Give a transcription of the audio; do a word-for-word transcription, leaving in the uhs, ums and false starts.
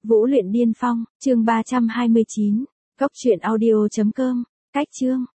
Vũ luyện điên phong, chương ba trăm hai mươi chín, cốc truyện audio chấm com, cách chương.